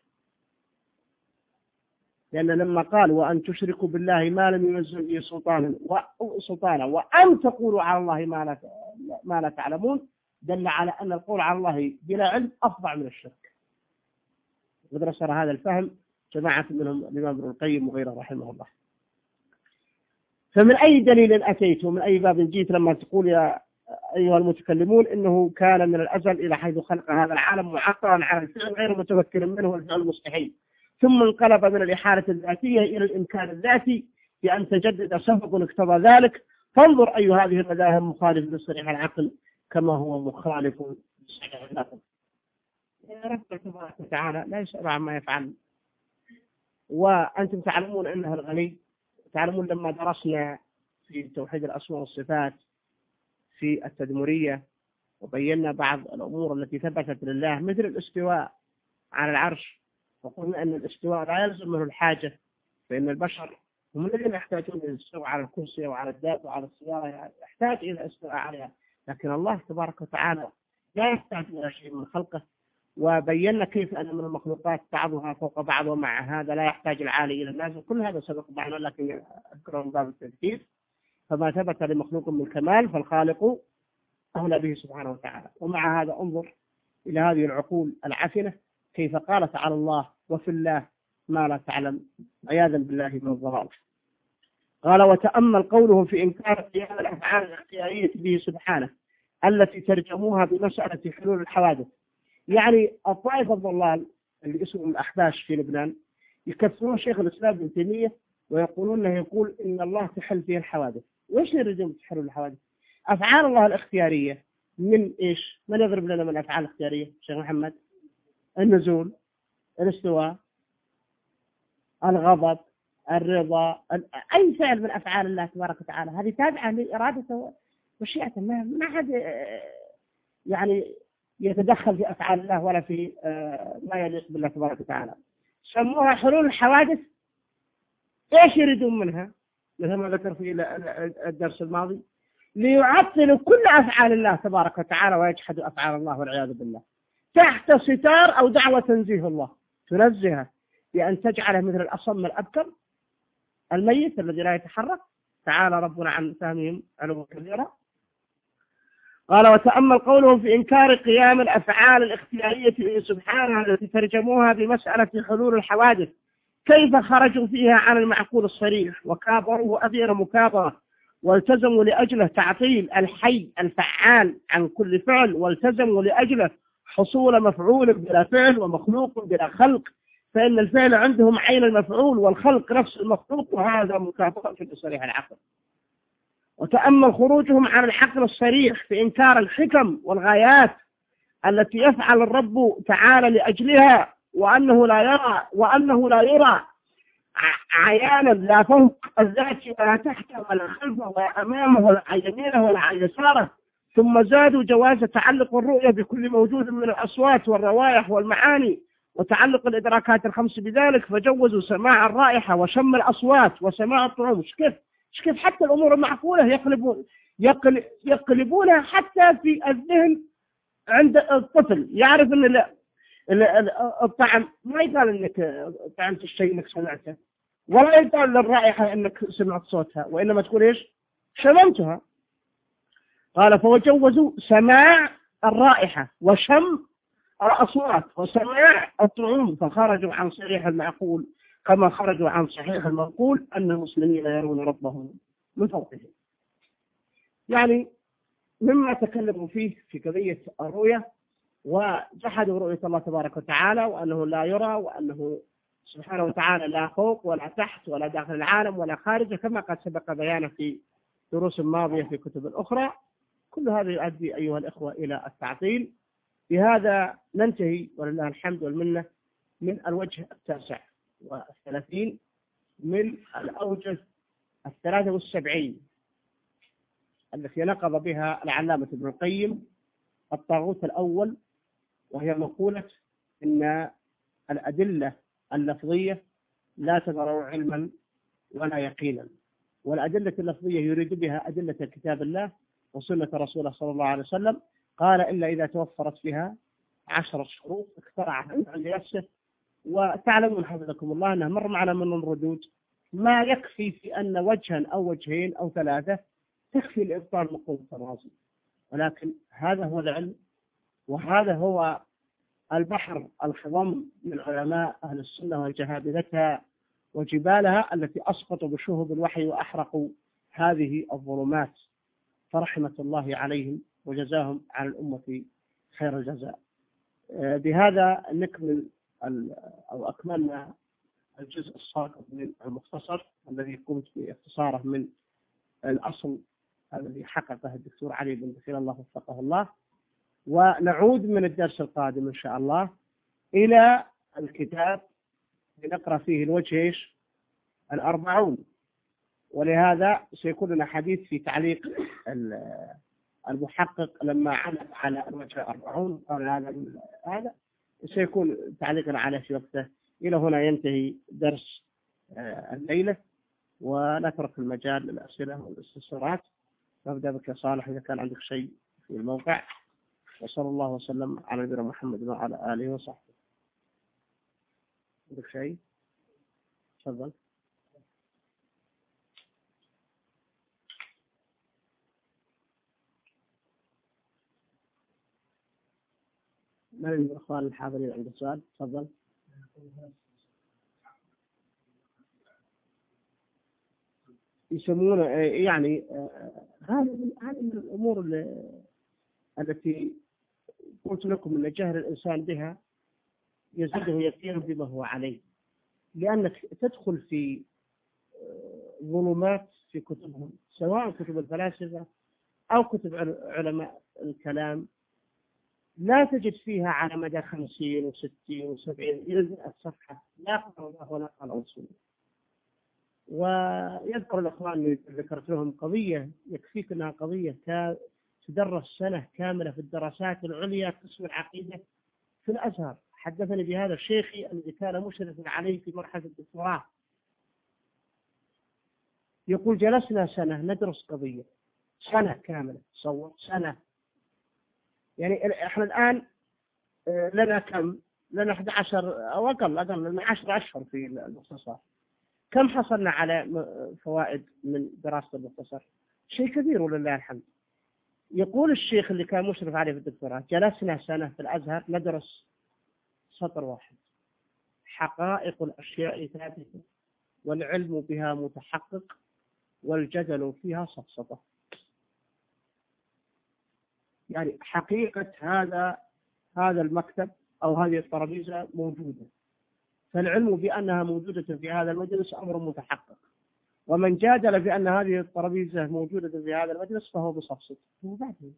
لأن لما قال وأن تشركوا بالله ما لم ينزل به سلطانا وسلطانا وأن تقولوا على الله ما لا ما لا تعلمون، دل على أن القول على الله بلا علم أفظع من الشرك. ودرس هذا الفهم جماعة منهم الإمام ابن القيم وغيره رحمه الله. فمن أي دليل أتيت ومن أي باب جيت لما تقول يا أيها المتكلمون إنه كان من الأزل إلى حيث خلق هذا العالم معطلا على الفعل غير متمكن منه والفعل مستحيل، ثم انقلب من الإحالة الذاتية إلى الإمكان الذاتي بأن تجدد سبب اقتضى ذلك؟ فانظر أي هذه المذاهب مخالف لصريح العقل كما هو مخالف لصريح العقل. يا رب تبارك وتعالى لا يسأل عما يفعل. وأنتم تعلمون أنها الغني، تعلمون لما درسنا في توحيد الأسماء والصفات في التدمرية وبينا بعض الأمور التي ثبتت لله مثل الاستواء على العرش، وقلنا أن الاستواء لا يلزم منه الحاجة، فإن البشر هم الذين يحتاجون إلى الاستواء على الكرسي وعلى الدابة وعلى السيارة، يحتاج إلى استواء عليها، لكن الله تبارك وتعالى لا يحتاج إلى شيء من خلقه. وبينا كيف أن من المخلوقات بعضها فوق بعض ومع هذا لا يحتاج العالي إلى النازل. كل هذا سبق معنا لكن أذكره من باب التذكير. فما ثبت لمخلوق من كمال فالخالق أولى به سبحانه وتعالى. ومع هذا انظر إلى هذه العقول العفنة كيف قالت على الله وفي الله ما لا تعلم، عياذا بالله من الضلال. قال وتأمل قولهم في إنكار قيام الأفعال الاختيارية به سبحانه التي ترجموها بمسألة حلول الحوادث. يعني الطائفة الضلال اللي اسمهم الأحباش في لبنان يكفرون شيخ الإسلام ابن تيمية ويقولون انه يقول إن الله تحل فيه الحوادث. وإيش يرجم تحل الحوادث؟ أفعال الله الاختيارية من إيش؟ من يضرب لنا من الأفعال الاختيارية شيخ محمد؟ النزول، الاستواء، الغضب، الرضا، أي فعل من أفعال الله تبارك وتعالى هذه تابعة لإرادته ومشيئته. ما حد يعني يتدخل في أفعال الله ولا في ما يليق بالله تبارك وتعالى. سموها حلول الحوادث. إيش يريدون منها؟ مثل ما ذكر في الدرس الماضي، ليعطلوا كل أفعال الله تبارك وتعالى ويجحدوا أفعال الله والعياذ بالله تحت ستار أو دعوة تنزيه الله، تنزهه بأن تجعله مثل الأصم الأبكم الميت الذي لا يتحرك. تعالى ربنا عن فهمهم علوا كبيرا. قال وتأمل قولهم في إنكار قيام الأفعال الاختيارية سبحانه التي ترجموها بمسألة حلول الحوادث كيف خرجوا فيها عن المعقول الصريح وكابروه أبير مكابرة، والتزموا لأجله تعطيل الحي الفعال عن كل فعل، والتزموا لأجله حصول مفعول بلا فعل ومخلوق بلا خلق، فإن الفعل عندهم عين المفعول والخلق نفس المخلوق، وهذا مكافأة في صريح العقل. وتأمل خروجهم عن العقل الصريح في إنكار الحكم والغايات التي يفعل الرب تعالى لأجلها، وأنه لا يرى وأنه لا يرى عيانا لا فوق الذات ولا تحته ولا خلفه ولا أمامه ولا عن يمينه ولا عن يساره. ثم زادوا جواز تعلق الرؤية بكل موجود من الأصوات والروائح والمعاني وتعلق الإدراكات الخمس بذلك، فجوزوا سماع الرائحة وشم الأصوات وسماع الطعوم. كيف كيف حتى الأمور المعقولة يقلبون يقل يقلبونها حتى في الذهن. عند الطفل يعرف أن الطعم ما يقال أنك طعمت الشيء أنك سمعته، ولا يقال للرائحة أنك سمعت صوتها، وإنما تقول إيش؟ شممتها. قال فوجوزوا سماع الرائحة وشم الأصوات وسماع الطعوم، فخرجوا عن صريح المعقول كما خرجوا عن صحيح المنقول أن المسلمين يرون ربهم من فوقهم. يعني مما تكلموا فيه في قضية الرؤية وجحدوا رؤية الله تبارك وتعالى وأنه لا يرى وأنه سبحانه وتعالى لا فوق ولا تحت ولا داخل العالم ولا خارجه كما قد سبق بيانه في دروس ماضية في كتب أخرى. كل هذا يؤدي أيها الإخوة إلى التعطيل. بهذا ننتهي ولله الحمد والمنة من الوجه التاسع والثلاثين من الأوجه الثلاثة والسبعين التي نقض بها العلامة ابن القيم الطاغوت الأول، وهي مقولة إن الأدلة اللفظية لا تضر علما ولا يقينا، والأدلة اللفظية يريد بها أدلة كتاب الله وسنة رسوله صلى الله عليه وسلم. قال إلا إذا توفرت فيها عشرة شروط اخترعها عند نفسه. وتعلمون حفظكم الله أنه مر معنا من الردود ما يكفي في أن وجها أو وجهين أو ثلاثة تكفي لإبطال مقولة الرازي، ولكن هذا هو العلم وهذا هو البحر الخضم من علماء أهل السنة والجهابذتها وجبالها التي أسقطوا بشهب الوحي وأحرقوا هذه الظلمات، فرحمة الله عليهم وجزاهم على الأمة خير الجزاء. بهذا نكمل أو أكملنا الجزء الساقط من المختصر الذي قمت باختصاره من الأصل الذي حققه الدكتور علي بن بخير الله وفقه الله. ونعود من الدرس القادم إن شاء الله إلى الكتاب لنقرأ فيه الوجه الأربعون، ولهذا سيكون لنا حديث في تعليق المحقق لما علق على الوجه الأربعون قال هذا هذا سيكون تعليقنا على في وقته. إلى هنا ينتهي درس الليلة، ونترك المجال للأسئلة والاستفسارات. نبدأ بك يا صالح إذا كان عندك شيء في الموقع. وصلى الله وسلم على نبينا محمد وعلى آله وصحبه. عندك شيء؟ تفضل. من الإخوان الحاضرين عند السؤال؟ تفضل. يسمونه يعني هذه هذه من الأمور التي قلت لكم أن جهل الإنسان بها يزيده يسير بما هو عليه، لأنك تدخل في ظلمات في كتبهم، سواء كتب الفلاسفة أو كتب علماء الكلام، لا تجد فيها على مدى خمسين وستين وسبعين إلى مئة صفحة لا قال الله ولا قال رسوله. ويذكر الأخوان اللي ذكرت لهم قضية يكفيك أنها قضية تدرس سنة كاملة في الدراسات العليا قسم العقيدة في الأزهر. حدثني بهذا شيخي الذي كان مشرفا عليه في مرحلة الدكتوراه، يقول جلسنا سنة ندرس قضية، سنة كاملة، تصور سنة. يعني احنا الآن لنا كم؟ لنا أحد عشر أو أقل أقل لنا عشر أشهر في المختصر. كم حصلنا على فوائد من دراسة المختصر؟ شيء كبير ولله الحمد. يقول الشيخ اللي كان مشرف عليه في الدكتوراه جلسنا سنة في الأزهر ندرس سطر واحد: حقائق الأشياء ثابتة والعلم بها متحقق والجدل فيها سفسطة. يعني حقيقة هذا هذا المكتب أو هذه الترابيزة موجودة، فالعلم بأنها موجودة في هذا المجلس أمر متحقق، ومن جادل بأن هذه الترابيزة موجودة في هذا المجلس فهو بسفسط. وبعدين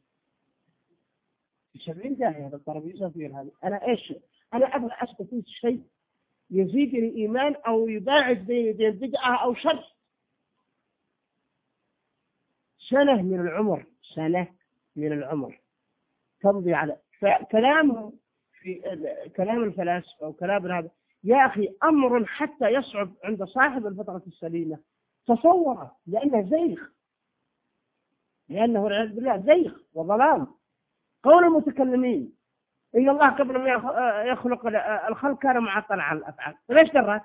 سبعين داهية هذا الترابيزة في هذا. أنا إيش؟ أنا أبغى أثبت شيء يزيدني إيمان أو يباعد بين بين بدعة أو شر. سنة من العمر، سنة من العمر تمضي على فكلامه في كلام الفلاسفة وكلام هذا. يا أخي أمر حتى يصعب عند صاحب الفطرة السليمة تصوره، لأنه زيغ، لأنه والعياذ بالله زيغ وضلال. قول المتكلمين إن الله قبل ما يخلق الخلق كان معطلا على الأفعال، ليش درت؟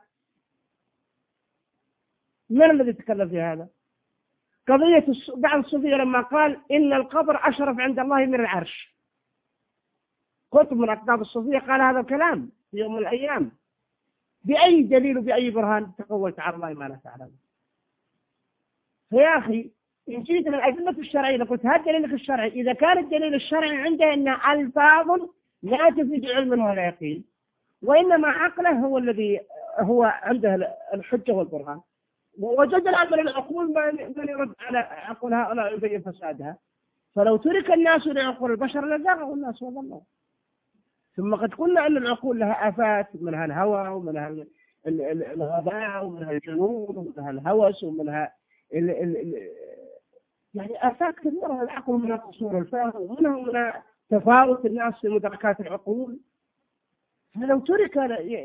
من الذي تكلم في هذا؟ قضية بعض الصوفية لما قال إن القبر أشرف عند الله من العرش، قلت من أقطاب الصوفية قال هذا الكلام في يوم من الأيام، بأي دليل وبأي برهان تقولت على الله ما لا تعلم؟ فيا أخي إن جيت من الأدلة الشرعية قلت هذا دليلك الشرعي، إذا كان الدليل الشرعي عنده أن ألفاظ لا تفيد علما ولا يقين، وإنما عقله هو الذي هو عنده الحجة والبرهان، ووجد الأمر العقول من يرد على عقول هؤلاء يبين فسادها. فلو ترك الناس لعقول البشر لزاغوا الناس وضلوا. ثم قد قلنا أن العقول لها آفات، منها الهوى ومنها الغباء ومنها الجنون ومنها الهوس ومنها ال ال ال يعني آفات كثيرة العقل، منها قصور الفهم ومنها من تفاوت الناس في مدركات العقول. فلو ترك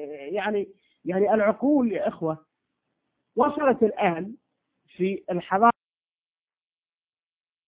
يعني يعني العقول يا إخوة وصلت الآن في الحضارة